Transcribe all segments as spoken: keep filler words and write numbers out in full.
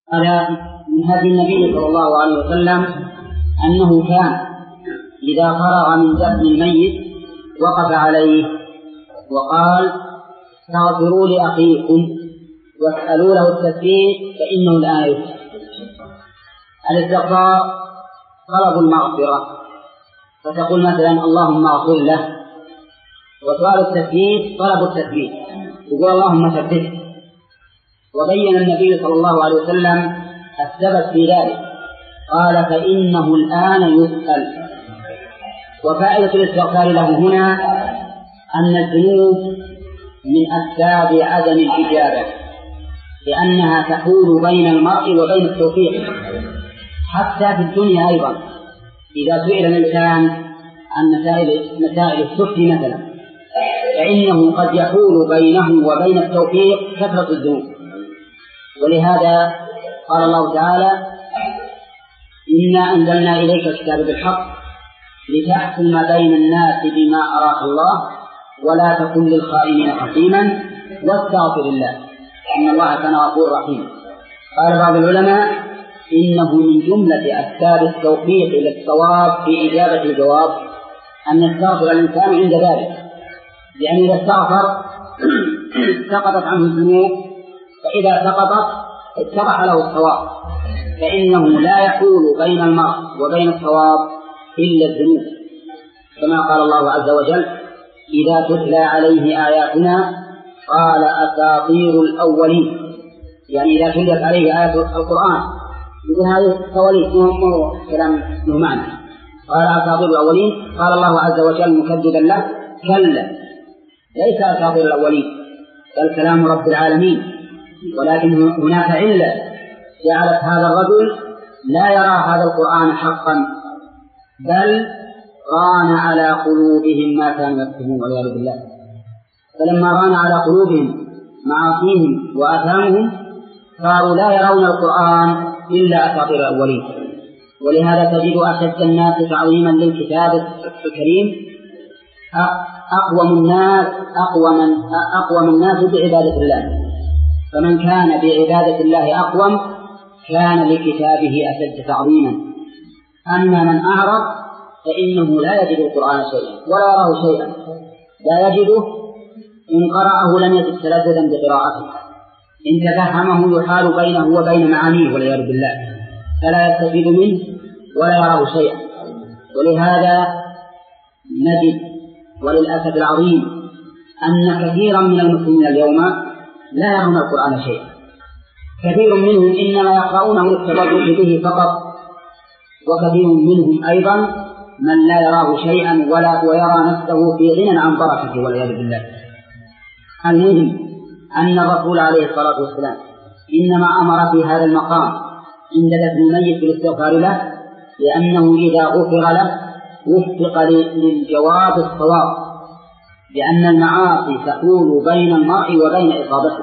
هذا من هدي النبي صلى الله عليه وسلم أنه كان إذا فرغ من دفن الميت وقف عليه وقال: استغفروا لأخيكم واسألوا له التثبيت فإنه الآن يسأل. الاستغفار طلب المغفرة، فتقول مثلا: اللهم اغفر له. وسؤال التثبيت طلب التثبيت، يقول: اللهم ثبته. وبين النبي صلى الله عليه وسلم السبب في ذلك، قال: فإنه الآن يسأل. وفائدة الاستغفار له هنا أن الذنوب من أسباب عدم الإجابة، لأنها تحول بين المرء وبين التوفيق. حتى في الدنيا أيضا إذا سئل الإنسان عن مسائل مسائل السفك مثلا، فإنه قد يحول بينه وبين التوفيق كثرة الذنوب. ولهذا قال الله تعالى: إنا أنزلنا إليك الكتاب بالحق لتحكم بين الناس بما أراك الله ولا تكن للخائنين خصيما واستغفر الله إن الله كان غفورا رحيما. قال بعض العلماء: إنه من جملة أسباب التوفيق إلى الصواب في إجابة الجواب أن يستغفر الإنسان عند ذلك، لأن إذا استغفر سقطت عنه الذنوب، فإذا سقطت اتضح له الصواب، فإنه لا يحول بين المرء وبين الصواب إلا الذنوب، كما قال الله عز وجل: إذا تتلى عليه آياتنا قال أساطير الأولين. يعني إذا تليت عليه آيات القرآن يقول هذه التواليف مو كلام له معنى. قال أساطير الأولين، قال الله عز وجل مكذبا له: كلا ليس أساطير الأولين بل كلام رب العالمين. ولكن هناك علة جعلت هذا الرجل لا يرى هذا القرآن حقا، بل ران على قلوبهم ما كانوا يكتبون والعياذ بالله. فلما ران على قلوبهم معاصيهم وآثامهم صاروا لا يرون القرآن إلا أساطير الأولين. ولهذا تجد أشد الناس تعظيما للكتاب الكريم أقوم الناس أقوم من أقوم الناس بعبادة الله. فمن كان بعبادة الله أقوم كان لكتابه أشد تعظيما. أما من أعرض فإنه لا يجد القرآن شيئا ولا يراه شيئا، لا يجده. إن قرأه لم يجد تلذذا بقراءته، إن تفهمه يحال بينه وبين معانيه والعياذ بالله، فلا يستفيد منه ولا يراه شيئا. ولهذا نجد وللأسف العظيم أن كثيرا من المسلمين اليوم لا يرون القرآن شيئا. كثير منهم إنما يقرؤونه للتبرك به فقط، وكثير منهم أيضا من لا يراه شيئا ولا ويرى نفسه في غنى عن بركته والعياذ بالله. المهم أن الرسول عليه الصلاة والسلام إنما أمر في هذا المقام عند دفن الميت بالاستغفار له، لأنه إذا غفر له وفق للجواب الصواب، لأن المعاصي تحول بين المرء وبين إصابته.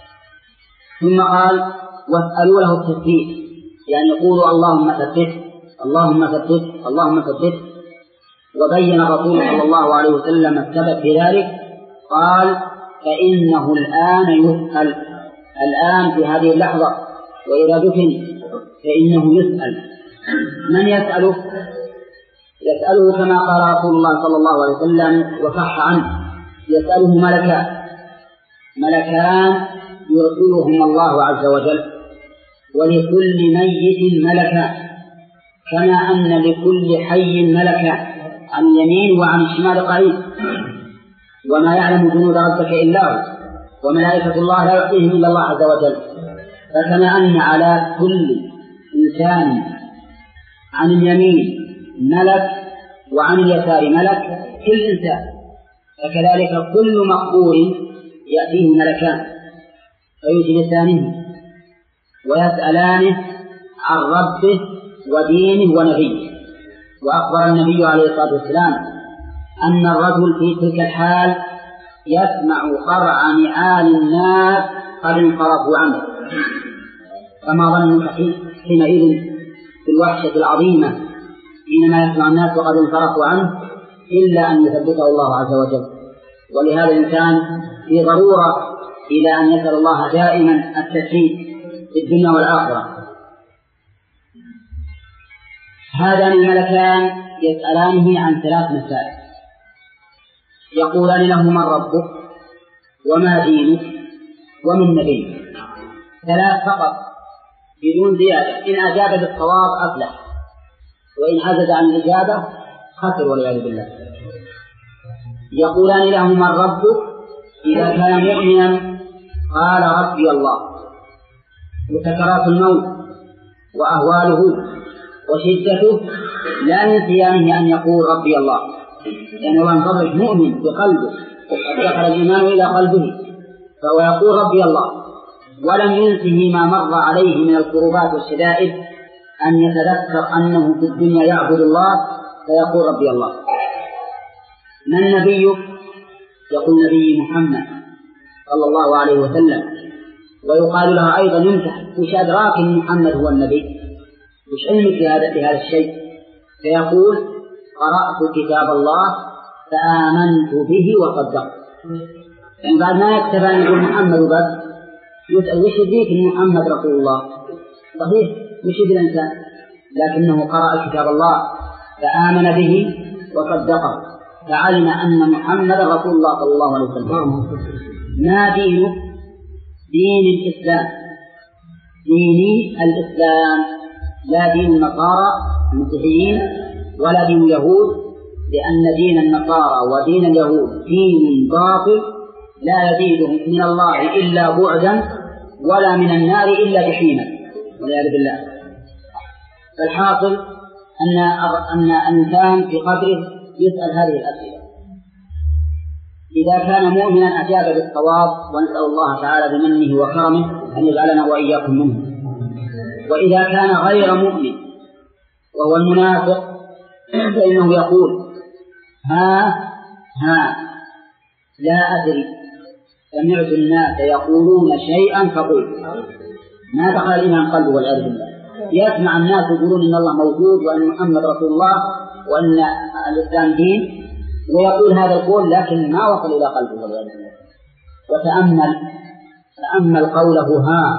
ثم قال: واسألوا له التثبيت، يعني يقول: اللهم ثبته اللهم ثبته اللهم ثبته. وبين الرسول صلى الله عليه وسلم السبب في ذلك، قال: فإنه الآن يسأل. الآن في هذه اللحظة، وإذا دفن فإنه يسأل. من يسأله؟ يسأله كما قال رسول الله صلى الله عليه وسلم وصح عنه: يسأله ملكان ملكان يرسلهم الله عز وجل، ولكل ميت ملكان، كما أن لكل حي ملكان عن اليمين وعن الشمال قريب. وما يعلم جنود ربك إلا هو، وملائكة الله لا يعطيهم إلا الله عز وجل. فكما أن على كل إنسان عن اليمين ملك وعن اليسار ملك كل إنسان، فكذلك كل مقبور يأتيه ملكان فيجلسانه ويسألانه عن ربه ودينه ونبيه. وأخبر النبي عليه الصلاة والسلام أن الرجل في تلك الحال يسمع قرع نعال الناس قد انصرفوا عنه. فما ظنك حينئذ بالوحشة العظيمة حينما يسمع الناس وقد انصرفوا عنه إلا أن يثبته الله عز وجل. ولهذا الإنسان في ضرورة إلى أن يسأل الله دائما التثبيت في الدنيا والآخرة. هذان الملكان يسألانه عن ثلاث مسائل، يقولان له من ربك وما دينك ومن نبيك، ثلاث فقط بدون زيادة. إن أجاب بالصواب أفلح، وإن عجز عن الإجابة خسر والعياذ بالله. يقولان له من ربك، إذا كان مؤمنا قال ربي الله، وسكرات الموت وأهواله وشدته لا ينسيانه أن يقول ربي الله، لأنه يعني ينطبق مؤمن بقلبه قد دخل الإيمان إلى قلبه، فهو يقول ربي الله، ولم ينسه ما مر عليه من الكروبات والشدائد أن يتذكر أنه في الدنيا يعبد الله فيقول ربي الله. من نبيك؟ يقول نبي محمد صلى الله عليه وسلم. ويقال له أيضا يمتح، وش أدراك أن محمد هو النبي؟ وش علمك بهذا بهذا الشيء؟ فيقول قرأت كتاب الله فآمنت به وصدقت. يعني بعد ما يكتب أن يقول محمد بس يسأل وش يدريك أن محمد رسول الله؟ صحيح وش يدري الإنسان، لكنه قرأ كتاب الله فآمن به وصدقه، فعلم أن محمد رسول الله صلى الله عليه وسلم. ما دينه؟ دين الإسلام، ديني الإسلام، لا دين النصارى المسيحيين ولا دين اليهود، لأن دين النصارى ودين اليهود دين باطل لا يزيدهم من الله إلا بعدا ولا من النار إلا جحيما والعياذ بالله. فالحاصل أن أن الإنسان في قبره يسأل هذه الأسئلة. إذا كان مؤمنا أجاب بالصواب، ونسأل الله تعالى بمنه وكرمه أن يجعلنا وإياكم منه. وإذا كان غير مؤمن وهو المنافق فإنه يقول ها ها لا أدري، سمعت الناس يقولون شيئا فقلت. ما دخل الإيمان قلبه والعياذ بالله، يسمع الناس يقولون إن الله موجود وأن محمد رسول الله وأن الإسلام دين، ويقول هذا القول لكن ما وصل إلى قلبه والعياذ بالله. وتأمل تأمل قوله ها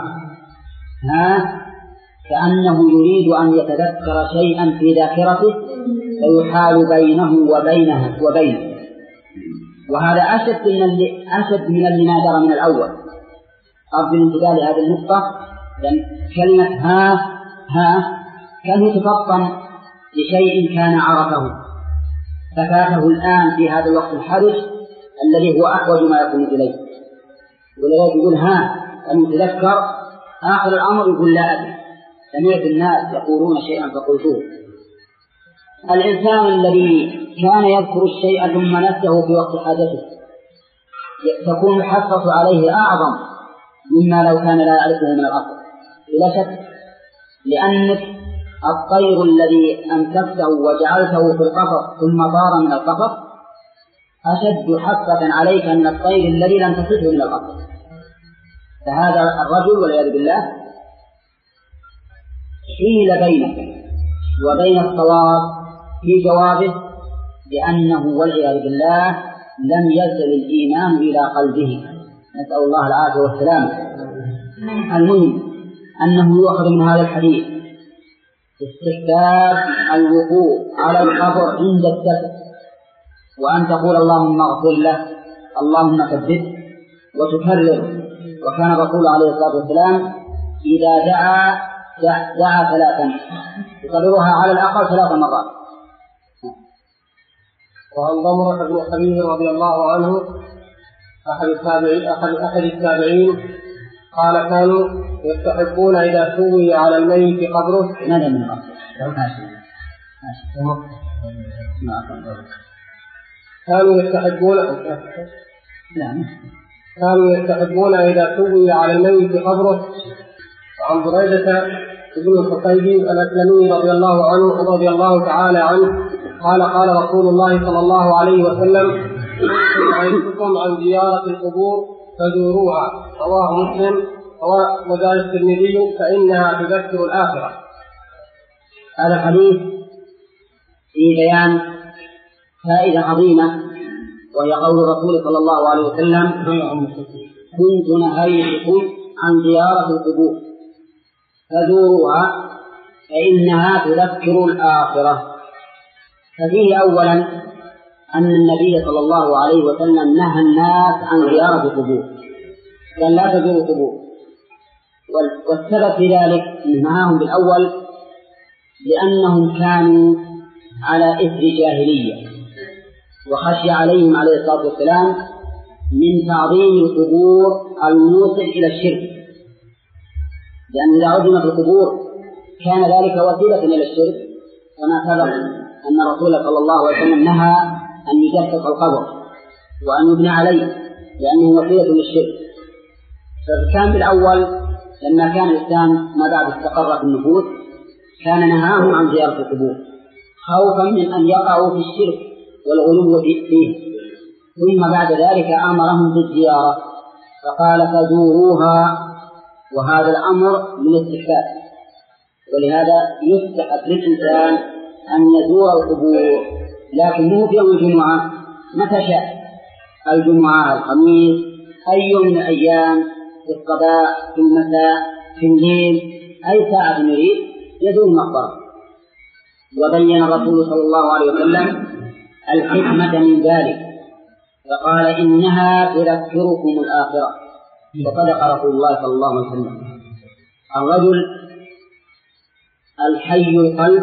ها كأنه يريد أن يتذكر شيئا في ذاكرته فيحال بينه وبينها وبينه، وهذا أشد من اللي أشد من اللي نادر من الأول. أرجو الانتباه لهذه النقطة، لأن كلمة ها ها كان يتفطن لشيء كان عرفه ففاته الآن في هذا الوقت الحرج الذي هو أحوج ما يكون إليه، ولذلك يقول ها أن يتذكر. آخر الأمر يقول لا أدري، سمعت الناس يقولون شيئا فقلتوه. الإنسان الذي كان يذكر الشيء ثم نسيه في وقت حاجته تكون الحسرة عليه أعظم مما لو كان لا يعرفه من الأصل بلا شك، لأنك الطير الذي أمسكته وجعلته في القفص ثم طار من القفص أشد حسرة عليك من الطير الذي لم تصده من الأصل. فهذا الرجل والعياذ بالله حيل بينك وبين الصواب في جوابه، لأنه والعياذ بالله لم يصل الإيمان إلى قلبه، نسأل الله العافية والسلامة. المهم أنه يؤخذ من هذا الحديث استحباب الوقوف على القبر عند الدفن، وأن تقول اللهم اغفر له اللهم ثبته، وتكرر. وكان الرسول عليه الصلاة والسلام إذا دعا دعا ثلاثا، يكررها على الأقل ثلاث مرات. وعن ضمرة بن حبيب رضي الله عنه أحد التابعين أحد أحد التابعين قال كانوا يستحقون إذا سوي على الميت قبره. ماذا من الأصل؟ كانوا يستحقون كانوا يستحقون إذا سوي على الميت قبره. وعن بريدة ابن الحصيب الأسلمي رضي الله عنه رضي الله تعالى عنه قال قال رسول الله صلى الله عليه وسلم نهيتكم عن زيارة القبور فزوروها، رواه مسلم وزاد الترمذي فإنها تذكر الآخرة. هذا الحديث في بيان فائدة عظيمة، وهي قول الرسول صلى الله عليه وسلم كنت نهيتكم عن زيارة القبور فزوروها فإنها تذكر الآخرة. ففيه أولا أن النبي صلى الله عليه وسلم نهى الناس عن زيارة القبور، قال لا تزوروا القبور. والسبب في ذلك نهاهم بالأول لأنهم كانوا على إثر جاهلية، وخشي عليهم عليه الصلاة والسلام من تعظيم القبور الموصل إلى الشرك، لأن إذا عظمت القبور كان ذلك وسيلة إلى الشرك، كما سبق أن الرسول صلى الله عليه وسلم نهى أن يجسس القبر وأن يبنى عليه لأنه وسيلة للشرك. فكان بالأول لما كان الإسلام ما بعد استقر في النفوس كان نهاهم عن زيارة القبور خوفا من أن يقعوا في الشرك والغلو فيه، ثم بعد ذلك أمرهم بالزيارة فقال فزوروها، وهذا الأمر من الاستحباب، ولهذا يستحب للإنسان أن يزور القبور، لكن مو في يوم الجمعة، متى شاء، الجمعة، الخميس، أي يوم من الأيام، في الصباح، في المساء، في الليل، أي ساعة يريد يزور المقبرة. وبين الرسول صلى الله عليه وسلم الحكمة من ذلك فقال إنها تذكركم الآخرة، وصدق رسول الله صلى الله عليه وسلم. الرجل الحي القلب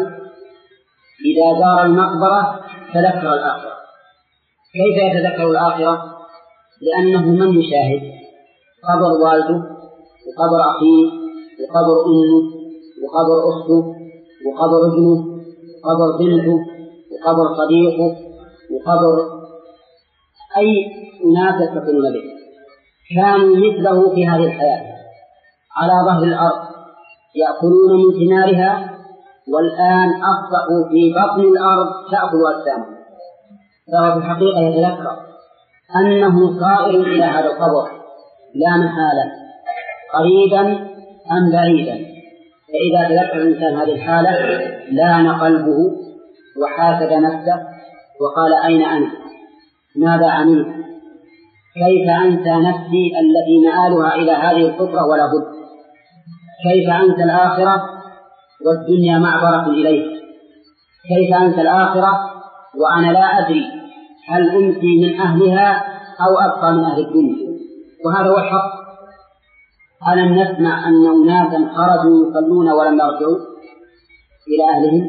إذا زار المقبرة تذكر الآخرة. كيف يتذكر الآخرة؟ لأنه من يشاهد قبر والده وقبر أخيه وقبر أمه وقبر أخته وقبر ابنه وقبر بنته وقبر صديقه وقبر أي أناس يتصلون به كانوا مثله في هذه الحياة على ظهر الأرض يأكلون من ثمارها، والآن أصبحوا في بطن الأرض تأكل أجسامهم. فهو في الحقيقة يتذكر أنه صائر إلى هذا القبر لا محالة، قريبا أم بعيدا. فإذا تذكر الإنسان هذه الحالة لان قلبه وحاسب نفسه وقال أين أنا؟ ماذا عملت؟ كيف أنسى نفسي التي مآلها إلى هذه الفطرة ولا بد؟ كيف أنسى الآخرة والدنيا معبرة إليه؟ كيف أنسى الآخرة وأنا لا أدري هل أمسي من أهلها أو أبقى من أهل الدنيا؟ وهذا هو الحق. ألم نسمع أن أناسا خرجوا يصلون ولم يرجعوا إلى أهلهم؟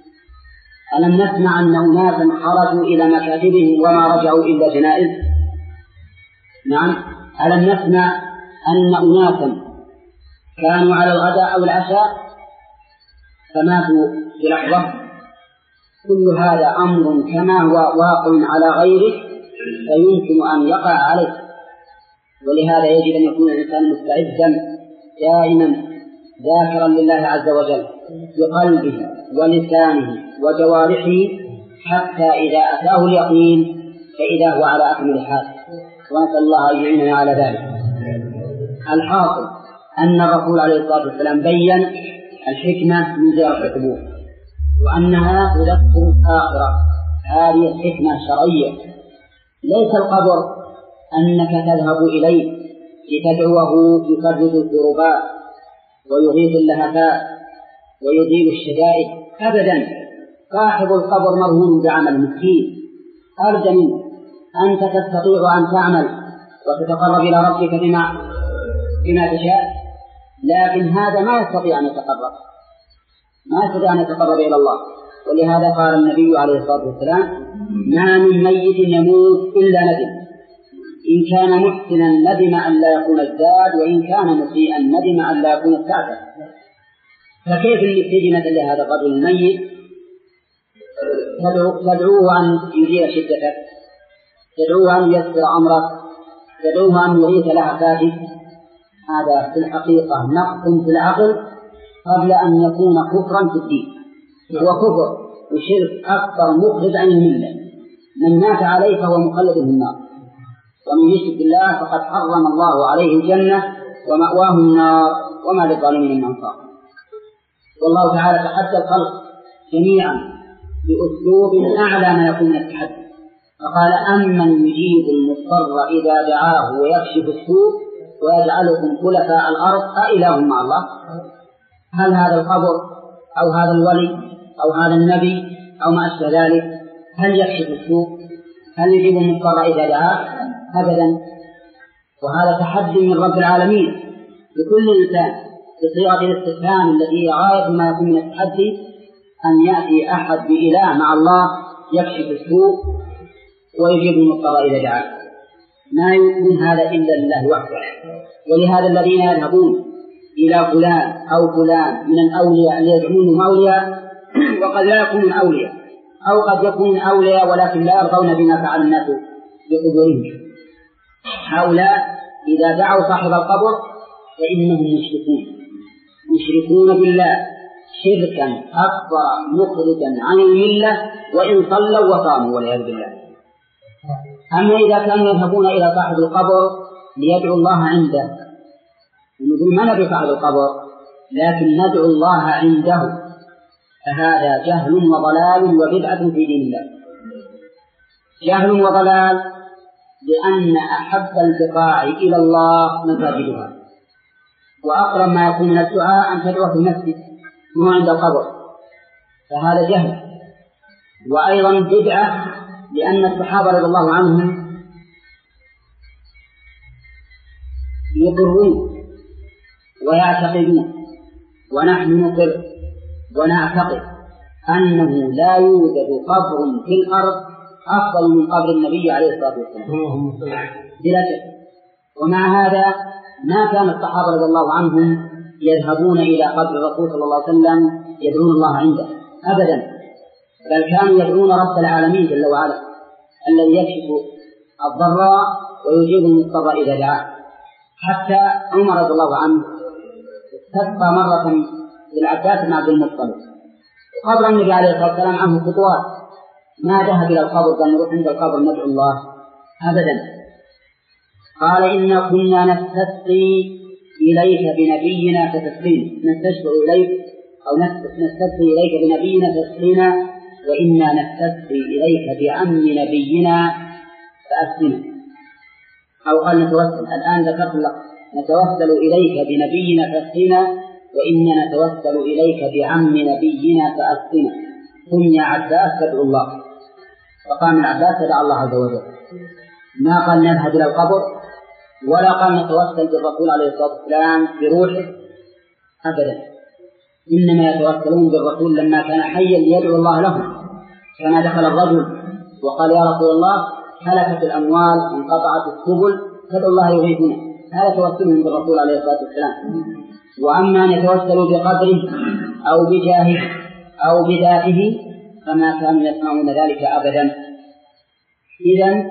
ألم نسمع أن أناسا خرجوا إلى مكاتبهم وما رجعوا إلا جنائز؟ نعم. ألم نسمع أن أناسا كانوا على الغداء أو العشاء فماتوا بلحظة؟ كل هذا أمر كما هو واقع على غيره فيمكن أن يقع عليه. ولهذا يجب أن يكون الإنسان مستعدا دائما ذاكرا لله عز وجل بقلبه ولسانه وجوارحه حتى إذا أتاه اليقين فإذا هو على أكمل حال، ونسأل الله أن يعيننا على ذلك. الحاصل أن الرسول عليه الصلاة والسلام بين الحكمة من زيارة القبور وأنها تذكر الآخرة. هذه الحكمة الشرعية. ليس القبر أنك تذهب إليه لتدعوه يفرج الكربات ويغيث اللهفات ويزيل الشدائد أبدا. صاحب القبر مرهون بعمل مسكين أرجى منه. أنت تستطيع أن تعمل وتتقرب إلى ربك بما بما تشاء، لكن هذا ما يستطيع أن يتقرب ما يستطيع أن يتقرب إلى الله. ولهذا قال النبي عليه الصلاة والسلام ما من ميت يموت إلا ندم، إن كان محسنا ندم أن لا يكون ازداد، وإن كان مسيئا ندم أن لا يكون استعتد. فكيف تجنة لهذا الرجل الميت تدعوه أن يزيل شدتك، تدعوه أن يسر أمرك، تدعوه أن يغيث لهفاتك؟ هذا في الحقيقة نقص في العقل قبل أن يكون كفرا في الدين. هو كفر وشرك أكثر مخرج عن الملة. من مات عليه فهو مخلد في النار، ومن يشرك بالله فقد حرم الله عليه الجنة ومأواه النار وما للظالمين من أنصار. والله تعالى تحدى الخلق جميعا بأسلوب أعلى ما يكون من التحدي، فقال أمن يجيب المضطر إذا دعاه ويكشف السوء ويجعلكم خلفاء الأرض أإله مع الله؟ هل هذا القبر أو هذا الولي أو هذا النبي أو ما أشبه ذلك هل يكشف السوء؟ هل يجيب المضطر إذا دعاه؟ أبدا. وهذا تحدي من رب العالمين لكل إنسان بصيغة الاستفهام التي هي غاية ما يكون من التحدي، أن يأتي أحد بإله مع الله يكشف السوء ويجيب المضطر إذا دعاه. ما يكون هذا إلا لله وحده. ولهذا الذين يذهبون إلى فلان أو فلان من الأولياء ليدعونهم أولياء وقد لا يكونون أولياء، أو قد يكونون أولياء ولكن لا يرضون بما فعل الناس بقبورهم، هؤلاء إذا دعوا صاحب القبر فإنهم مشركون مشركون بالله شركا أكبر مخرجا عن الملة وإن صلوا وصاموا والعياذ بالله. أما إذا كانوا يذهبون إلى صاحب القبر ليدعوا الله عنده، نقول ما ندعو صاحب القبر لكن ندعو الله عنده، فهذا جهل وضلال وبدعة في دين الله. جهل وضلال لأن أحب البقاع إلى الله مساجدها، وأقرب ما يكون من الدعاء أن تدعو في المسجد مو عند القبر، فهذا جهل. وأيضا بدعة لأن الصحابة رضي الله عنهم يقرون ويعتقدون ونحن نقر ونعتقد أنه لا يوجد قبر في الأرض أفضل من قبر النبي عليه الصلاة والسلام بلا شك. ومع هذا ما كان الصحابة رضي الله عنهم يذهبون إلى قبر الرسول صلى الله عليه وسلم يدعون الله عنده أبدا، بل كانوا يدعون رب العالمين جل وعلا الذي يكشف الضراء ويجيب المضطر إذا دعاه. حتى عمر رضي الله عنه استسقى مرة للعباس بن عبد المطلب، قبر النبي عليه الصلاة والسلام عنه خطوات، ما ذهب إلى القبر قال نروح عند القبر ندعو الله أبدا. قال إنا كنا نستسقي إليك بنبينا فتسقينا، نستشفع إليك أو نستسقي إليك بنبينا فتسقينا، وإنا نستسقي إليك بعم نبينا فأسقنا. أو قال نتوسل، الآن ذكرت لك نتوسل إليك بنبينا فأسقنا، وإنا نتوسل إليك بعم نبينا فأسقنا. قم يا عباس فادعو الله. فقام العباس فدعا الله عز وجل، ما قال نذهب إلى القبر ولا قال نتوسل بالرسول عليه الصلاة والسلام بروحه أبدا، إنما يتوسلون بالرسول لما كان حيا ليدعو الله لهم. كما دخل الرجل وقال يا رسول الله هلكت الأموال وانقطعت السبل فادعو الله يغيثنا، هذا توسلهم بالرسول عليه الصلاة والسلام. وأما أن يتوسلوا بقدره أو بجاهه أو بذاته فما كانوا يسمعون ذلك أبدا. إذن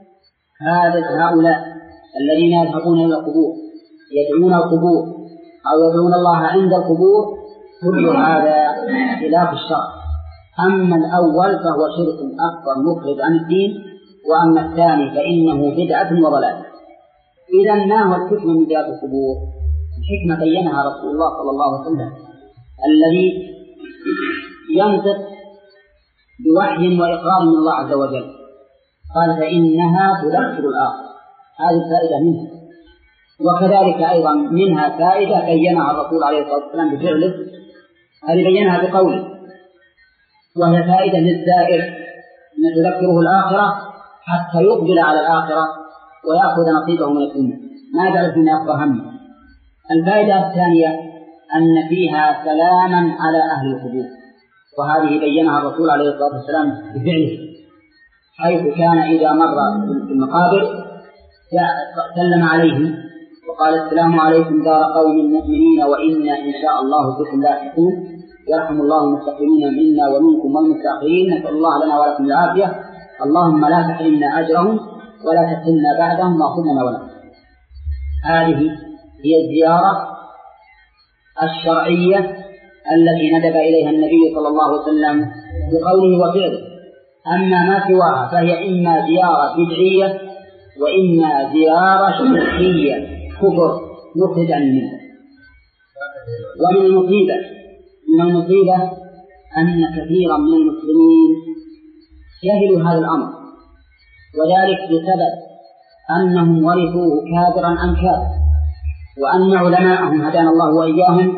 هؤلاء الذين يذهبون إلى القبور يدعون القبور أو يدعون الله عند القبور كل هذا خلاف الشرع. أما الأول فهو شرك أكبر مخرج عن الدين، وأما الثاني فإنه بدعة وضلال. إذن ما هو الحكمة من زيارة القبور؟ الحكمة بينها رسول الله صلى الله عليه وسلم الذي ينطق بوحي وإقرار من الله عز وجل، قال فإنها تذكر الآخر، هذه الفائدة منها. وكذلك أيضا منها فائدة بينها الرسول عليه الصلاة والسلام بفعله، هذه بينها بقوله، وهي فائدة للزائر أن تذكره الآخرة حتى يقبل على الآخرة ويأخذ نصيبه من الدنيا، ما يجعل فيما يبقى همه. الفائدة الثانية أن فيها سلاما على أهل القبور، وهذه بينها الرسول عليه الصلاة والسلام بفعله، حيث كان إذا مر في المقابر سلم عليهم وقال السلام عليكم دار قوم مؤمنين وإنا إن شاء الله بكم لاحقون، يرحم الله المستقيمين منا ومنكم والمستأخرين، نسأل الله لنا ولكم العافية، اللهم لا تحرمنا أجرهم ولا تفتنا بعدهم واغفر لنا ولهم. هذه هي الزيارة الشرعية التي ندب إليها النبي صلى الله عليه وسلم بقوله وفعله. أما ما سواها فهي إما زيارة بدعية وإما زيارة شركية كفر مخرج عن الملة. ومن المصيبة من المصيبة أن كثيرا من المسلمين جهلوا هذا الأمر، وذلك بسبب أنهم ورثوه كابرا عن كابر، وأن علماءهم هدانا الله وإياهم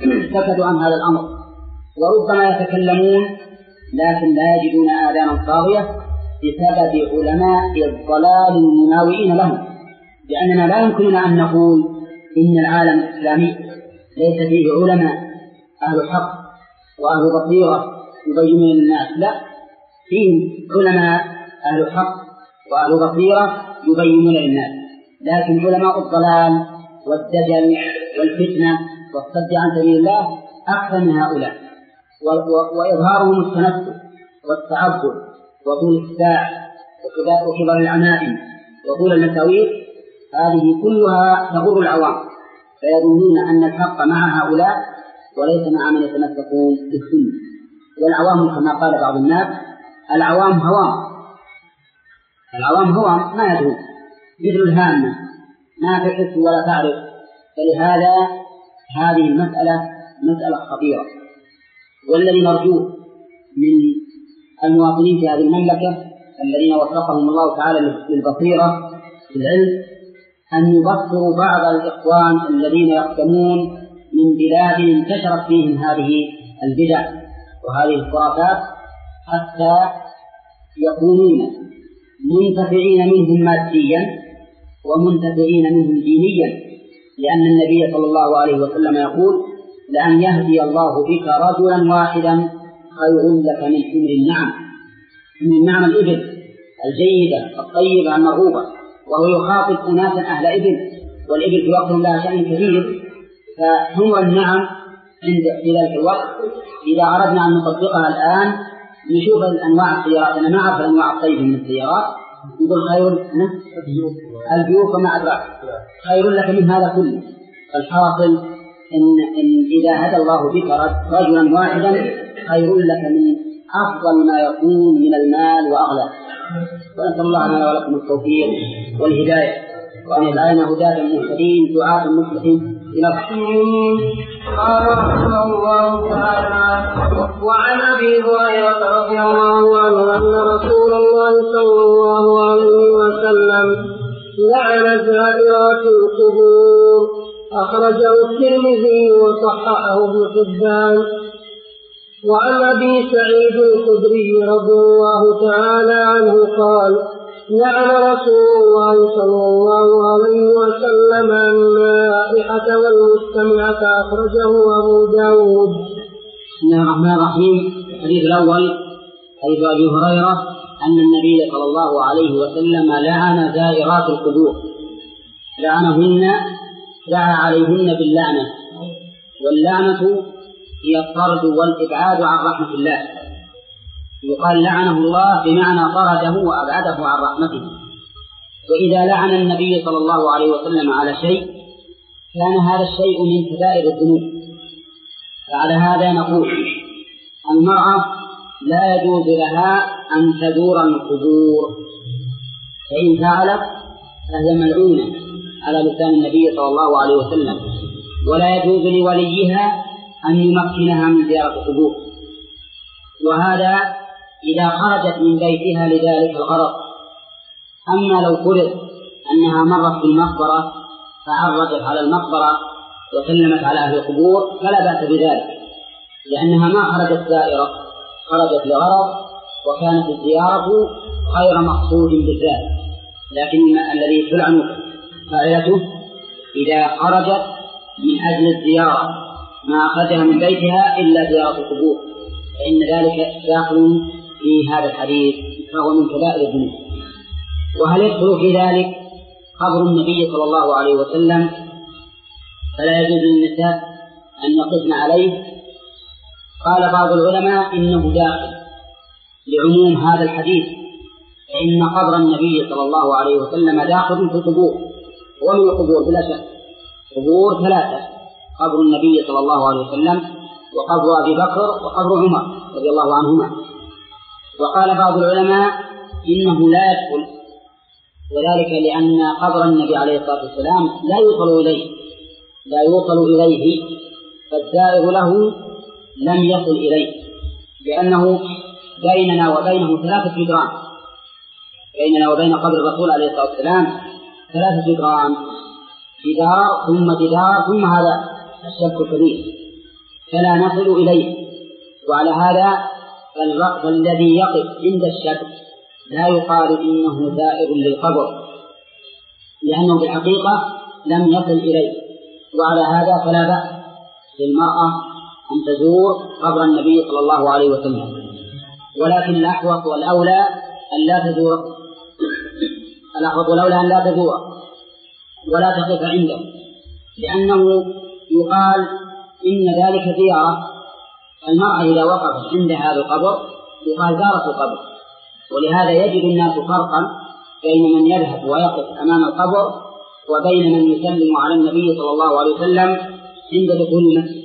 سكتوا عن هذا الأمر، وربما يتكلمون لكن لا يجدون آذانا صاغية بسبب علماء الضلال المناوئين لهم، لأننا لا يمكننا أن نقول إن العالم الإسلامي ليس فيه علماء أهل حق وأهل بصيرة يبينون للناس، لا، فيه علماء أهل حق وأهل بصيرة يبينون للناس، لكن علماء الضلال والدجل والفتنة والصد عن سبيل الله أكثر من هؤلاء، وإظهارهم التنفس والتعبد وطول الساع وكبر العمائم وطول المساوير، هذه كلها تغر العوام، فيظنون أن الحق مع هؤلاء وليس مع من يتمسكون بالسنة. والعوام كما قال بعض الناس العوام هوام، العوام هوام ما يدرون، مثل الهامة ما تحس ولا تعرف. فلهذا هذه المسألة مسألة خطيرة، والذي نرجوه من المواطنين في هذه المملكة الذين وفقهم الله تعالى للبصيرة في العلم أن يبصروا بعض الإخوان الذين يقدمون من بلاد انتشرت فيهم هذه البدع وهذه الخرافات، حتى يكونون منتفعين منهم ماديا ومنتفعين منهم دينيا، لأن النبي صلى الله عليه وسلم يقول لأن يهدي الله بك رجلا واحدا خير لك من حمر النعم. من النعم الإبل الجيدة الطيبة المرغوبة، وهو يخاطب أناسا أهل إبل، والإبل في وقت لها شأن كبير، فحمر النعم عند في ذلك الوقت إذا أردنا أن نطبقها الآن نشوف الأنواع السيارات، أنا ما أعرف الأنواع الطيبة من السيارات، نقول خير البيوت وما أدراك خير لك من هذا كله. الحاصل إن, إن إذا هدى الله بك رجلا واحدا خير لك من أفضل ما يكون من المال وأغلى. ونسأل الله لنا ولكم التوفيق والهداية، وأن يجعلنا هداة مهتدين دعاة مصلحين إلى الخير. قال رحمه الله تعالى: وعن أبي هريرة رضي الله عنه أن رسول الله صلى الله عليه وسلم لعن زائرات القبور، أخرجه الترمذي وصححه ابن حبان. وعن أبي سعيد الخدري رضي الله تعالى عنه قال: لعن رسول الله صلى الله عليه وسلم النائحة والمستمعة، أخرجه أبو داود. بسم الله الرحمن الرحيم. الحديث الأول حديث أبي هريرة أن النبي صلى الله عليه وسلم لعن زائرات القبور، لعنهن، دعا عليهن باللعنة، واللعنة هي الطرد والإبعاد عن رحمة الله. يقال لعنه الله بمعنى طرده وأبعده عن رحمته. وإذا لعن النبي صلى الله عليه وسلم على شيء كان هذا الشيء من كبائر الذنوب. فعلى هذا نقول المرأة لا يجوز لها أن تزور القبور، فإن فعلت فهي ملعونة على لسان النبي صلى الله عليه وسلم، ولا يجوز لوليها أن يمكنها من زيارة القبور. وهذا إذا خرجت من بيتها لذلك الغرض. أما لو فرض أنها مرت بالمقبرة فعرجت على المقبرة وسلمت على أهل القبور فلا بأس بذلك، لأنها ما خرجت زائرة، خرجت لغرض، وكانت الزيارة غير مقصود بالذات. لكن الذي تلعن فاعلته إذا خرجت من أجل الزيارة ما أخرجها من بيتها إلا زيارة القبور، فإن ذلك داخل في هذا الحديث، فهو من كبائر الذنوب. وهل يدخل في ذلك قبر النبي صلى الله عليه وسلم فلا يجوز للنساء أن يقفن عليه؟ قال بعض العلماء إنه داخل لعموم هذا الحديث، فإن قبر النبي صلى الله عليه وسلم داخل في القبور. ومن القبور بلا شك قبور ثلاثة: قبر النبي صلى الله عليه وسلم، وقبر أبي بكر، وقبر عمر رضي الله عنهما. وقال بعض العلماء إنه لا يدخل، وذلك لأن قبر النبي عليه الصلاة والسلام لا يوصل إليه لا يوصل إليه فالزائر له لم يصل إليه، لأنه بيننا وبينه ثلاثة جدران، بيننا وبين قبر الرسول عليه الصلاة والسلام ثلاثة جدران، جدار ثم جدار ثم هذا الشبك الكبير، فلا نصل إليه. وعلى هذا فالذي يقف عند الشك لا يقال إنه زائر للقبر، لأنه بالحقيقة لم يصل إليه. وعلى هذا فلا بأس للمرأة أن تزور قبر النبي صلى الله عليه وسلم، ولكن الأحوط والأولى أن لا تزور، الأحوط والأولى أن لا تزور ولا تقف عنده، لأنه يقال إن ذلك زيارة. المرأة إذا وقفت عند هذا القبر يقال زارت القبر. ولهذا يجد الناس فرقا بين من يذهب ويقف أمام القبر وبين من يسلم على النبي صلى الله عليه وسلم عند دخول المسجد.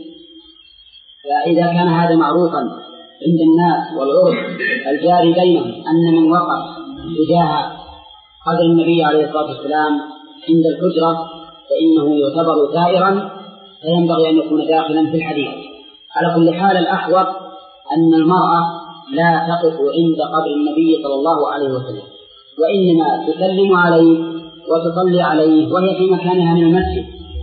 فإذا كان هذا معروفا عند الناس والعرف الجاري بينهم أن من وقف تجاه قبر النبي عليه الصلاة والسلام عند الحجرة فإنه يعتبر زائرا، فينبغي أن يكون داخلا في الحديث. على كل حال الأحوط أن المرأة لا تقف عند قبر النبي صلى الله عليه وسلم، وإنما تسلم عليه وتصلي عليه وهي في مكانها من المسجد،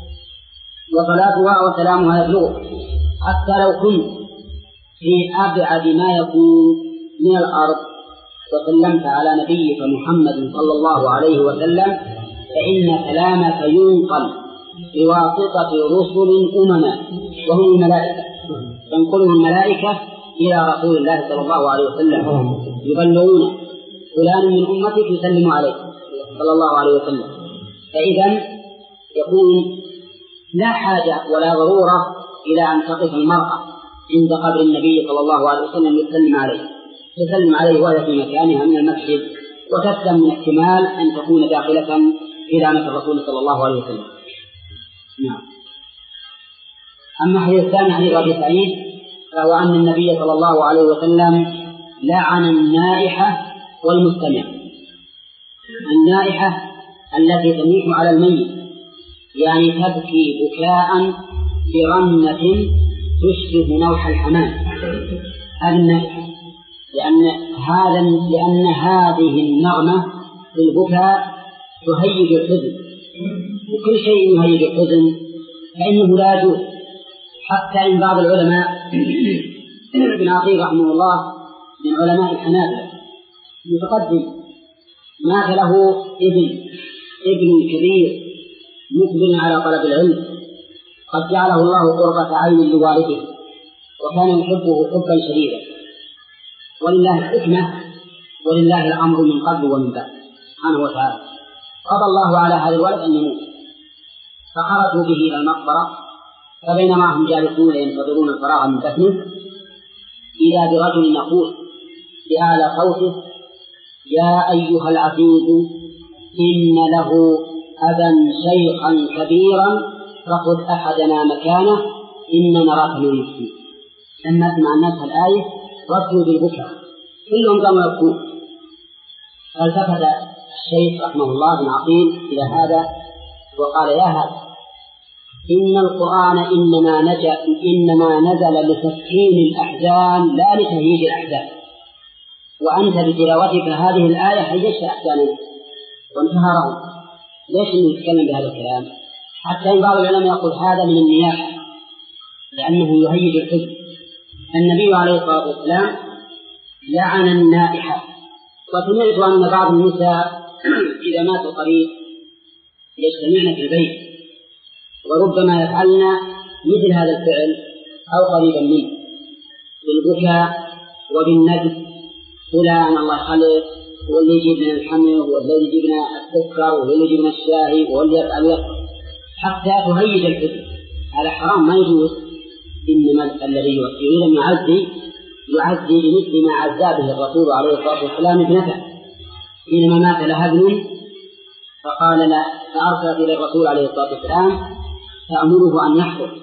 وصلاتها وسلامها يبلغ. حتى لو كنت في أبعد ما يكون من الأرض وسلمت على نبيك محمد صلى الله عليه وسلم فإن كلامك ينقل بواسطة رسل أمنا وهم الملائكة، تنقله الملائكة إلى رسول الله صلى الله عليه وسلم يبلغون فلان من أمتك يسلم عليه صلى الله عليه وسلم. فإذا يكون لا حاجة ولا ضرورة إلى أن تقف المرأة عند قبر النبي صلى الله عليه وسلم يسلم عليه، تسلم عليه وهي في مكانها من المسجد، وتسلم من احتمال أن تكون داخلة في لعنة الرسول صلى الله عليه وسلم. نعم. أما حديث الثاني حديث أبي سعيد فهو أن النبي صلى الله عليه وسلم لعن النائحة والمستمع. النائحة التي تنيح على الميت يعني تبكي بكاء برنة تشبه نوح الحمام، هذه النائحة، لأن هذا لأن هذه النغمة في البكاء تهيج الحزن، وكل شيء يهيج الحزن فإنه لا يجوز. حتى إن بعض العلماء ابن عقيل رحمه الله من علماء الحنابلة متقدم مات له ابن ابن كبير مقبل على طلب العلم، قد جعله الله قرة عين لوالده وكان يحبه حبا شديدا، ولله الحكمة ولله الأمر من قبل ومن بعد سبحانه وتعالى. قضى الله على هذا الولد أن يموت، فخرجوا به إلى المقبرة، فبينما هم جالسون ينتظرون الفراغ من دفنه إذا برجل يقول بأعلى صوته: يا أيها العزيز إن له أبا شيخا كبيرا فخذ أحدنا مكانه إن نراك من المسلمين. لما سمع الناس الآية ردوا بالبكاء كلهم قاموا يبكون، فالتفت الشيخ رحمه الله بن عقيل إلى هذا وقال: يا هذا إن القرآن إنما, نجا إنما نزل لتسكين الأحزان لا لتهييج الأحزان، وأنت بتلاوتك هذه الآية هيجت أحزاننا وانتهارهم، ليش نتكلم بهذا الكلام؟ حتى إن بعض العلماء يقول هذا من النياحة لأنه يهيج الحزن. النبي عليه الصلاة والسلام لعن النائحة. وسمعت أن بعض النساء إذا مات القريب يجتمعن في البيت وربما يفعلن مثل هذا الفعل أو قريبا منه بالبكاء وبالندب: فلان الله يخلق هو اللي يجيب لنا الحمل هو اللي يجيب لنا السكر هو اللي يجيب لنا الشاهي هو اللي يفعل يفعل حتى تهيج الحزن. هذا حرام ما يجوز. إنما الذي يريد أن يعزي يعزي بمثل ما عزى به الرسول عليه الصلاة والسلام ابنته حينما مات لها ابن فقال لا فأرسلت إلى الرسول عليه الصلاة والسلام تأمره أن يحضر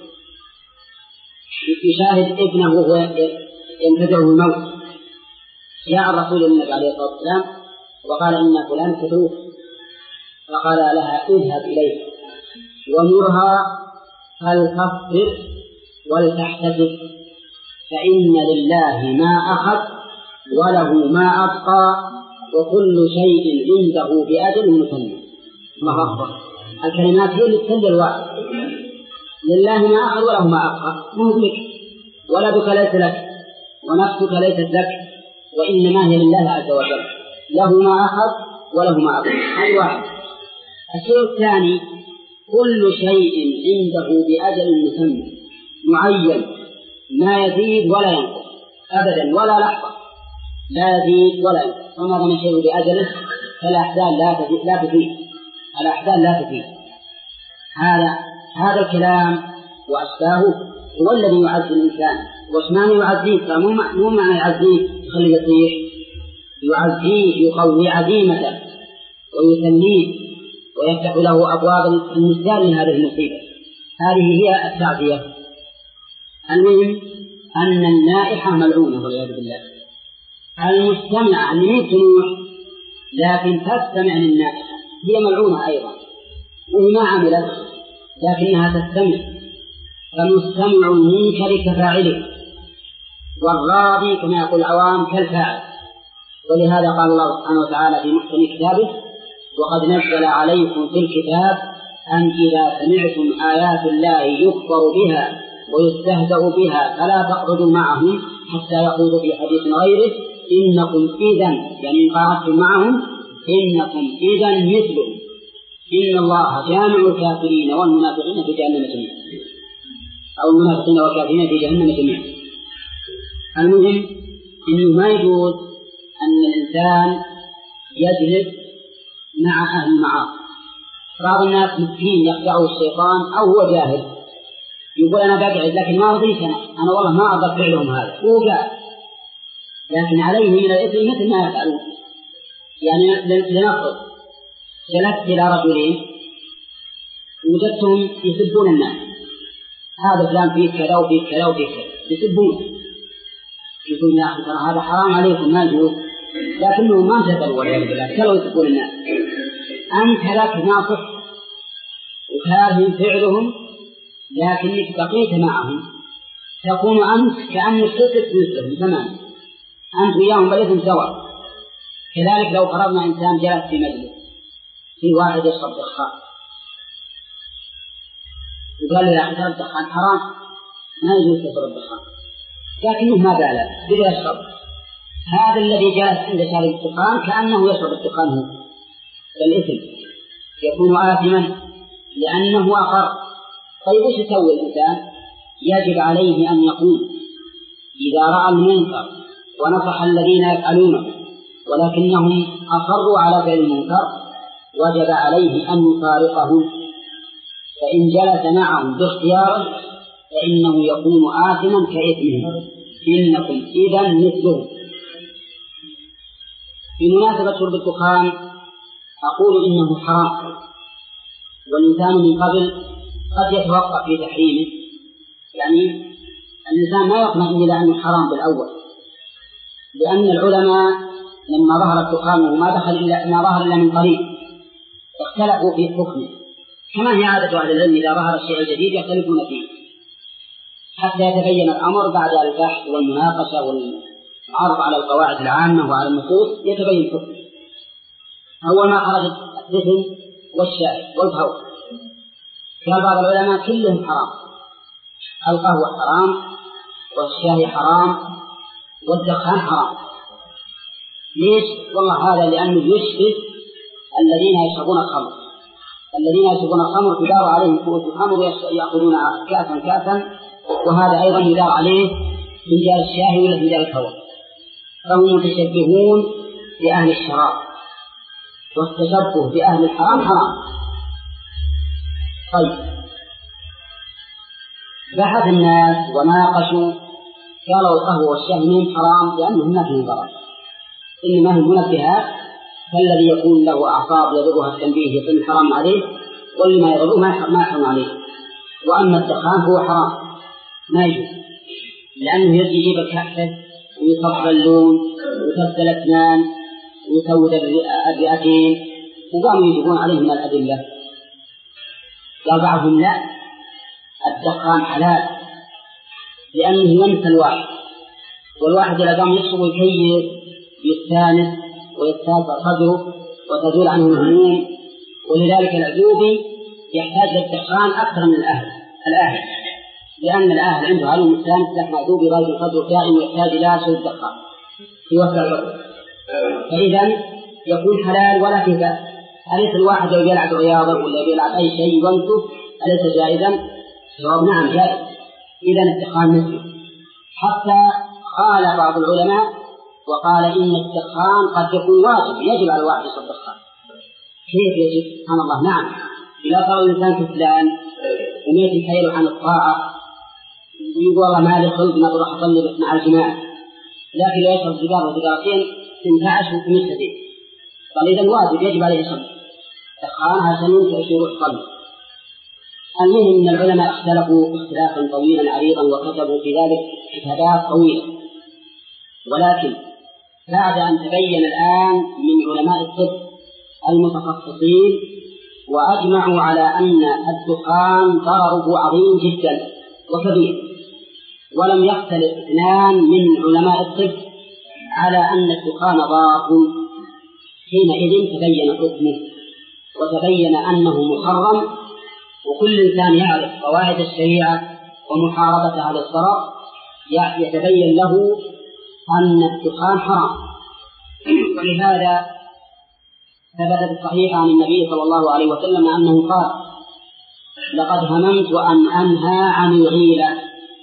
يشاهد ابنه وهو ينتظره الموت. جاء الرسول النبي عليه الصلاة والسلام وقال: إن فلان ستوفى. فقال لها: اذهب إليه ومرها فلتصبر ولتحتسب فإن لله ما أخذ وله ما أبقى وكل شيء عنده بأجل مسمى. الله أكبر. الكلمات هي اللي تسجل الواحد: لله ما أخذ وله ما أبقى، مو بك ولدك ليس لك ونفسك ليست لك، وإنما هي لله عز وجل، له ما أخذ وله ما أخذ. هذا واحد. الشيء الثاني كل شيء عنده بأجل مسمى معين، ما يزيد ولا ينقص أبدا ولا لحظة، لا يزيد ولا ينقص. وما دام الشيء بأجله فالأحزان لا تزيد لا تزيد الأحزان لا تزيد. هذا هذا الكلام وأشباهه هو الذي يعزي الإنسان. وش معنى يعزيه؟ مو معنى يعزيه يخليه يطيح، يعزيه يقوي عزيمته ويسليه ويفتح له أبواب النسيان من هذه المصيبة. هذه هي التعزية. المهم أن النائحة ملعونة والعياذ بالله. المستمع اللي من تنوح لكن تستمع للنائحة هي ملعونة أيضا، وهي ما عملت لكنها تستمع. فالمستمع المنكر كفاعله، والراضي كما يقول العوام كالفاعل. ولهذا قال الله سبحانه وتعالى في محكم كتابه: وقد نزل عليكم في الكتاب أن إذا سمعتم آيات الله يكفر بها ويستهزأ بها فلا تقعدوا معهم حتى يخوضوا في حديث غيره إنكم إذن، يعني إن قعدتم معهم إنكم إذن مثلهم إن الله جامع الكافرين والمنافقين في جهنم جميعا، أو المنافقين والكافرين في جهنم جميعا. المهم إنه ما يجوز أن الإنسان يجلس مع أهل المعاصي. بعض الناس مسكين يخدعه الشيطان أو هو جاهل، يقول أنا بقعد لكن ما أرضيك، أنا أنا والله ما أرضى فعلهم هذا، هو قاعد لكن عليه من الإثم مثل ما يفعلون. يعني لنفرض جلست إلى رجلين وجدتهم يسبون الناس، هذا فلان فيه كذا وفيه كذا وفيه كذا، يسبون، يقول يا أخي ترى هذا حرام عليكم ما يجوز، لكنهم ما انتبهوا والعياذ بالله كانوا يسبون الناس. أنت لك ناصح وكاره فعلهم لكنك بقيت معهم، تكون أنت كأنك تسلك مثلهم تماما، أنت وياهم بلدهم سوا. كذلك لو فرضنا إنسان جلس في مجلس في واحد يشرب دخان وقال له يا أخي ترى الدخان حرام ما يجوز تشرب الدخان، لكنه ما بالغ بدأ يشرب. هذا الذي جلس عند شارب الدخان كأنه يشرب الدخان هو، فالإثم يكون آثما لأنه أقر. طيب وش يسوي الإنسان؟ يجب عليه أن يقول إذا رأى المنكر ونصح الذين يفعلونه ولكنهم أصروا على فعل المنكر وجب عليه أن يفارقهم، فإن جلس معهم باختياره فإنه يكون آثما كإثمهم إنكم إذن مثلهم. في مناسبة شرب الدخان أقول إنه حرام، والإنسان من قبل قد يتوقع في تحريمه، يعني الإنسان ما يطمئن إلى أنه حرام بالأول، لأن العلماء لما ظهر الدخان وما دخل إلا ما ظهر إلا من قريب اختلفوا في حكمه، كما هي عادة أهل العلم إذا ظهر الشيء الجديد يختلفون فيه حتى يتبين الأمر بعد البحث والمناقشة والعرض على القواعد العامة وعلى النصوص يتبين حكمه. أول ما خرج الدهن والشاي والقهوة قال بعض العلماء كلهم حرام، القهوة حرام والشاي حرام والدخان حرام. ليش؟ والله هذا لأنه يشبه الذين يشربون الخمر، الذين يشربون الخمر يدار عليهم كؤوس الخمر يأخذون كأسا كأسا، وهذا أيضا يدار عليه فنجان الشاي ولا فنجان القهوة، فهم متشبهون بأهل الشراب، والتشبه بأهل الحرام حرام. طيب بحث الناس وناقشوا قالوا القهوة والشاي من حرام لأنهم ما فيهم ضرر، إنما هم منبهات، فالذي يكون له أعصاب يضرها التنبيه يكون الحرام عليه، واللي ما يضره ما يحرم عليه. وأما الدخان هو حرام ما يجوز، لأنه يجي يجيب الكحفة ويصفر اللون ويكسل الأسنان ويسود الرئتين، وقاموا يجيبون عليه من الأدلة. قال بعضهم لا، الدخان حلال لأنه ينسى الواحد، والواحد إذا قام يشرب ويكيف يستانس ويستانس صدره وتزول عنه الهموم، ولذلك العجوبي يحتاج للدخان أكثر من الأهل الأهل لأن الأهل عنده علم الإسلام لك معذوب بغاية القدر دائم ويحتاج إلى شرب الدخان في وقت القدر، فإذا يكون حلال ولا فيه بأس. أليس الواحد لو يلعب رياضة ولا يلعب أي شيء ينفه أليس جائزا؟ جواب نعم جائز. إذا الدخان مثله. حتى قال بعض العلماء وقال إن الدخان قد يكون واجب، يجب على الواحد يشرب الدخان. كيف يجب؟ سبحان الله. نعم، إذا صار الإنسان كسلان وميت حيله عن الطاعة يقول والله ما لي خلق ما بروح أصلي مع الجماعة، لكن لو يشرب سيجارة وسيجارتين تنتعش وتمشتدي، قال إذا واجب يجب عليه يشرب دخان عشان ينتعش ويروح يصلي. المهم أن العلماء اختلفوا اختلافا طويلا عريضا وكتبوا في ذلك كتابات طويلة، ولكن بعد أن تبين الآن من علماء الطب المتخصصين وأجمعوا على أن الدخان ضرره عظيم جدا وكبير، ولم يختلف اثنان من علماء الطب على أن الدخان ضار، حينئذ تبين حكمه وتبين أنه محرم، وكل إنسان يعرف قواعد الشريعة ومحاربتها للضرر يتبين له أن الدخان حرام. ولهذا ثبت في الصحيح عن النبي صلى الله عليه وسلم أنه قال: لقد هممت أن أنهى عن الغيلة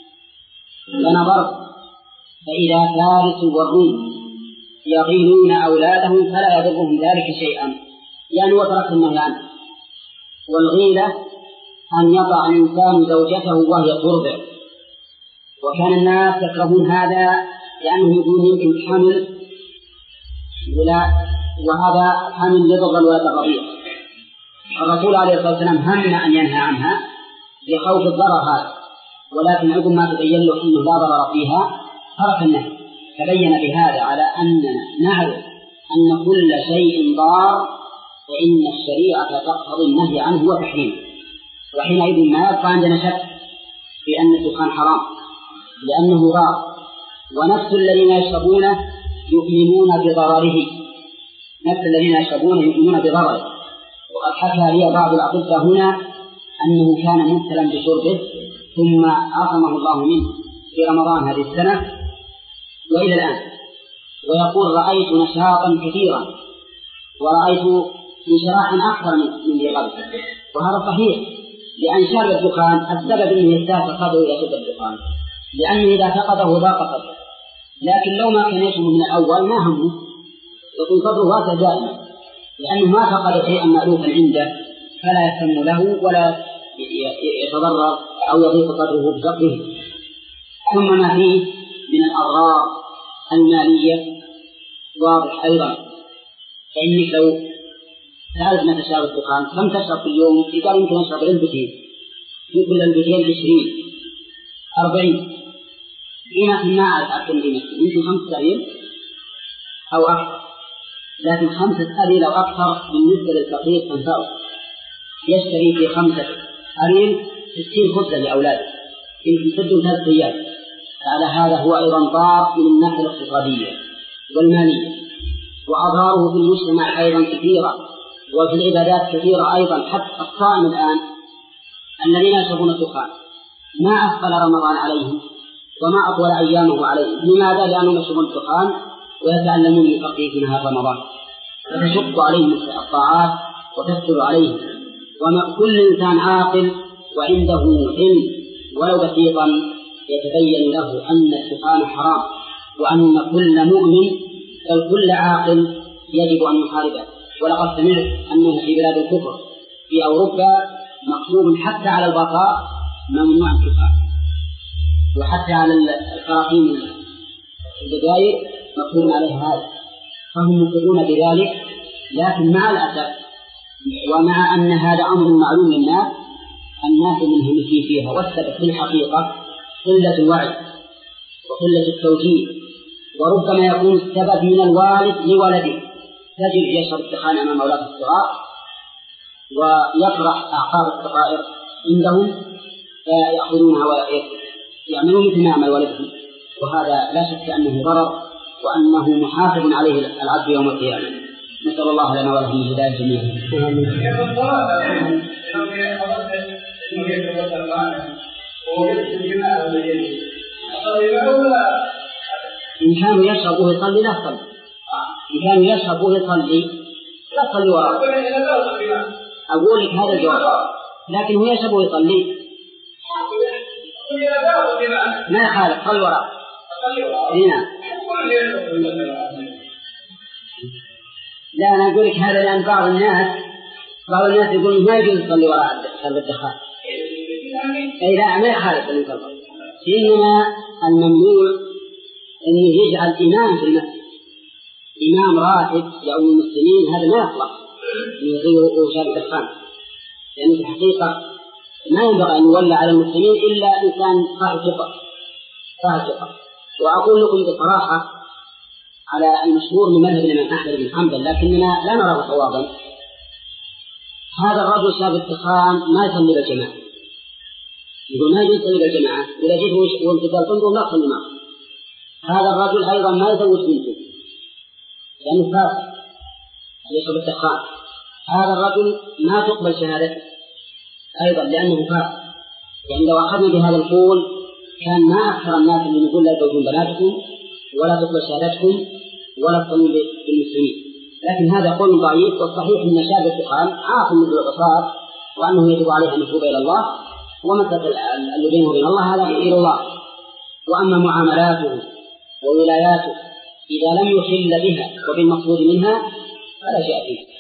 فنظرت فإذا فارس والروم يغيلون أولادهم فلا يضرهم ذلك شيئا، يعني وترك النهي عنه. والغيلة أن يضع الإنسان زوجته وهي ترضع، وكان الناس يكرهون هذا لأنه يقول يمكن حمل ولا وهذا حمل يضر الولد الرضيع. الرسول عليه الصلاة والسلام هم أن ينهى عنها لخوف الضرر هذا، ولكن عقب ما تبين له أنه لا ضرر فيها ترك النهي. تبين بهذا على أننا نعرف أن كل شيء ضار فإن الشريعة تقتضي النهي عنه وتحريمه، وحينئذ ما يبقى عندنا شك في أن الدخان حرام لأنه ضار. ونفس الذين يشربونه يؤمنون بضرره، نفس الذين يشربونه يؤمنون بضرره. وقد حكى لي بعض الأطباء هنا أنه كان مبتلا بشربه ثم عصمه الله منه في رمضان هذه السنة وإلى الآن، ويقول: رأيت نشاطا كثيرا ورأيت انشراحا أكثر من ذي قبل. وهذا صحيح، لأن شرب الدخان السبب أنه يزداد فقده إلى شرب الدخان، لأنه إذا فقده ضاق قدره. لكن لو ما كان يشرب من الأول ما همه، يكون قدره واسع دائما، لأنه ما فقد شيئا مألوفا عنده فلا يهتم له ولا يتضرر أو يضيق قدره بفقده. ثم ما فيه من الأضرار المالية واضح أيضا، فإنك لو تعرف ما تشرب الدخان كم تشرب في اليوم، قال يمكن أشرب علبتين، في كل علبتين عشرين أربعين، هنا ما أعرف أكثر قيمته، يمكن خمسة أريل أو أكثر، لكن خمسة أريل أو أكثر بالنسبة للفقير تنفعه. يشتري في خمسة أريل ستين خبزة لأولاده، يمكن سد ثلاث أيام. على هذا هو أيضا ضار من الناحية الاقتصادية والمالية، وأضراره في المجتمع أيضا كثيرة، وفي العبادات كثيرة أيضا. حتى الصائم الآن الذين يشربون الدخان ما أثقل رمضان عليهم وما أطول أيامه عليهم. لماذا؟ لأنهم يشربون الدخان ويتعلمون من فقهه في نهار رمضان، فتشق عليهم الطاعات وتثقل عليهم. وكل إنسان عاقل وعنده علم ولو بسيطا يتبين له أن الدخان حرام، وأن كل مؤمن بل كل عاقل يجب أن يحاربه. ولقد سمعت أنه في بلاد الكفر في أوروبا مكتوب حتى على البقاء ممنوع الدخان، وحتى على الكراكين الجزائر مكتوب عليها هذا، فهم مكتوبون بذلك. لكن مع الأسف ومع أن هذا أمر معلوم للناس الناس منهمكين فيها، والسبب في الحقيقة قلة الوعي وقلة التوجيه، وربما يكون السبب من الوالد لولده. تجد يشرب الدخان أمام أولاده الصغار ويطرح أعقاب السقائر عندهم فيأخذونها ويعملون مثل ما يعمل ولدهم، وهذا لا شك أنه ضرر وأنه محاسب عليه العبد يوم القيامة. نسأل الله لنا ولهم الهداية جميعا. إن كان يشرب ويصلي لا تصلي، إن كان يشرب ويصلي لا تصلي وراءه. أقول لك هذا الجواب، لكن هو يشرب ويصلي ما يخالف، صلي وراءه. هنا لا، أنا أقول لك هذا لأن بعض الناس بعض الناس يقول ما يجوز يصلي وراء شرب الدخان. أي لا، ما يخالف المنكر، إنما الممنوع أنه يجعل إمام في المسجد، إمام راتب يؤم المسلمين، هذا ما يصلح أن يصير شرب الدخان، لأن في الحقيقة ما ينبغي أن يولى على المسلمين إلا إنسان صاحب ثقة صاحب ثقة. وأقول لكم بصراحة على المشهور من مذهب الإمام أحمد بن حنبل، لكننا لا نراه صوابا، هذا الرجل شاب الدخان ما يصلي بالجماعة، يقول ما يجوز يصلي بالجماعة، إذا جيت وانت بالفندق لا تصلي معه. هذا الرجل أيضا ما يزوج بنته لأنه فاسق يشرب الدخان. هذا الرجل ما تقبل شهادته أيضا لأنه فاسق. يعني لو أخذنا بهذا القول كان ما أكثر الناس اللي يقول لا تزوجون بناتكم ولا تقبل شهادتكم ولا تصلون بالمسلمين، لكن هذا قول ضعيف. والصحيح أن شاب الدخان عاصم مثل العصاة، وأنه يجب عليه أن يتوب إلى الله، ومسألة اللي بينه وبين الله هذا إلى الله. وأما معاملاته وولاياته إذا لم يخل بها وبالمقصود منها فلا شيء فيه.